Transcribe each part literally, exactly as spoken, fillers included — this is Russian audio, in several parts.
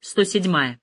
сто седьмая.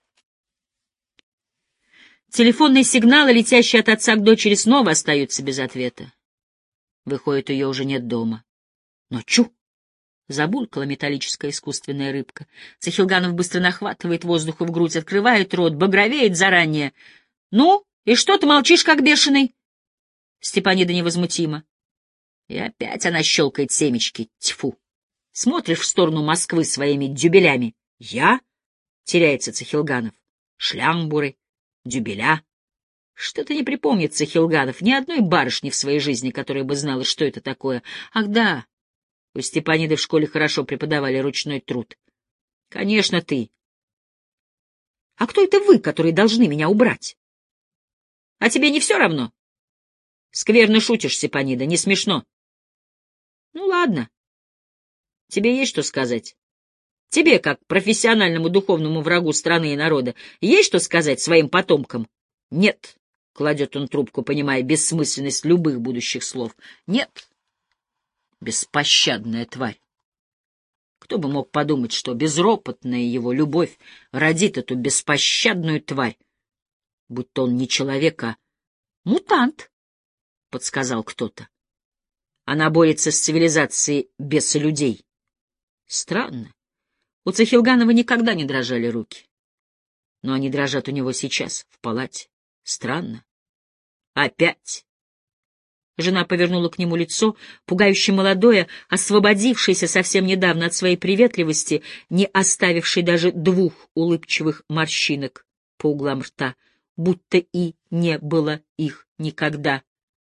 Телефонные сигналы, летящие от отца к дочери, снова остаются без ответа. Выходит, ее уже нет дома. Но чу! Забулькала металлическая искусственная рыбка. Цехилганов быстро нахватывает воздуху в грудь, открывает рот, багровеет заранее. — Ну, и что ты молчишь, как бешеный? Степанида невозмутима. И опять она щелкает семечки. Тьфу! Смотришь в сторону Москвы своими дюбелями. — Я? — теряется Цехилганов. — Шлямбуры, дюбеля. Что-то не припомнит Цехилганов ни одной барышни в своей жизни, которая бы знала, что это такое. Ах да, у Степаниды в школе хорошо преподавали ручной труд. — Конечно, ты. — А кто это вы, которые должны меня убрать? — А тебе не все равно? — Скверно шутишь, Степанида, не смешно. — Ну, ладно. Тебе есть что сказать? Тебе, как профессиональному духовному врагу страны и народа, есть что сказать своим потомкам? — Нет, — кладет он трубку, понимая бессмысленность любых будущих слов. — Нет. Беспощадная тварь. Кто бы мог подумать, что безропотная его любовь родит эту беспощадную тварь, будто он не человек, а мутант, — подсказал кто-то. Она борется с цивилизацией без людей. Странно. У Цехилганова никогда не дрожали руки. Но они дрожат у него сейчас, в палате. Странно. Опять. Жена повернула к нему лицо, пугающе молодое, освободившееся совсем недавно от своей приветливости, не оставившей даже двух улыбчивых морщинок по углам рта, будто и не было их никогда.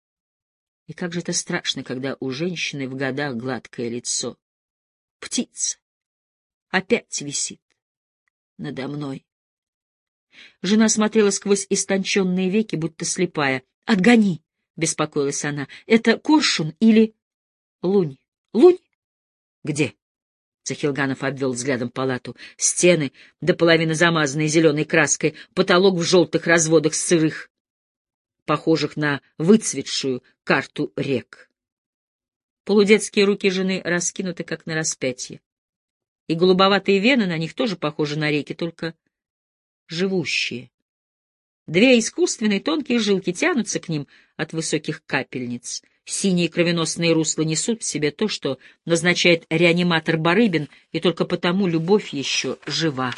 И как же это страшно, когда у женщины в годах гладкое лицо. Птица опять висит надо мной. Жена смотрела сквозь истонченные веки, будто слепая. — Отгони! — беспокоилась она. — Это коршун или... лунь? Лунь? — Где? Цехилганов обвел взглядом палату. Стены до половины замазанные зеленой краской, потолок в желтых разводах сырых, похожих на выцветшую карту рек. Полудетские руки жены раскинуты, как на распятие. И голубоватые вены на них тоже похожи на реки, только живущие. Две искусственные тонкие жилки тянутся к ним от высоких капельниц. Синие кровеносные русла несут в себе то, что назначает реаниматор Барыбин, и только потому любовь еще жива.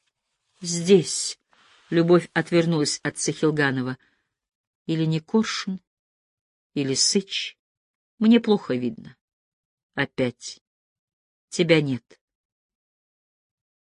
Здесь любовь отвернулась от Цехилганова. Или не коршун, или сыч. Мне плохо видно. Опять. Тебя нет.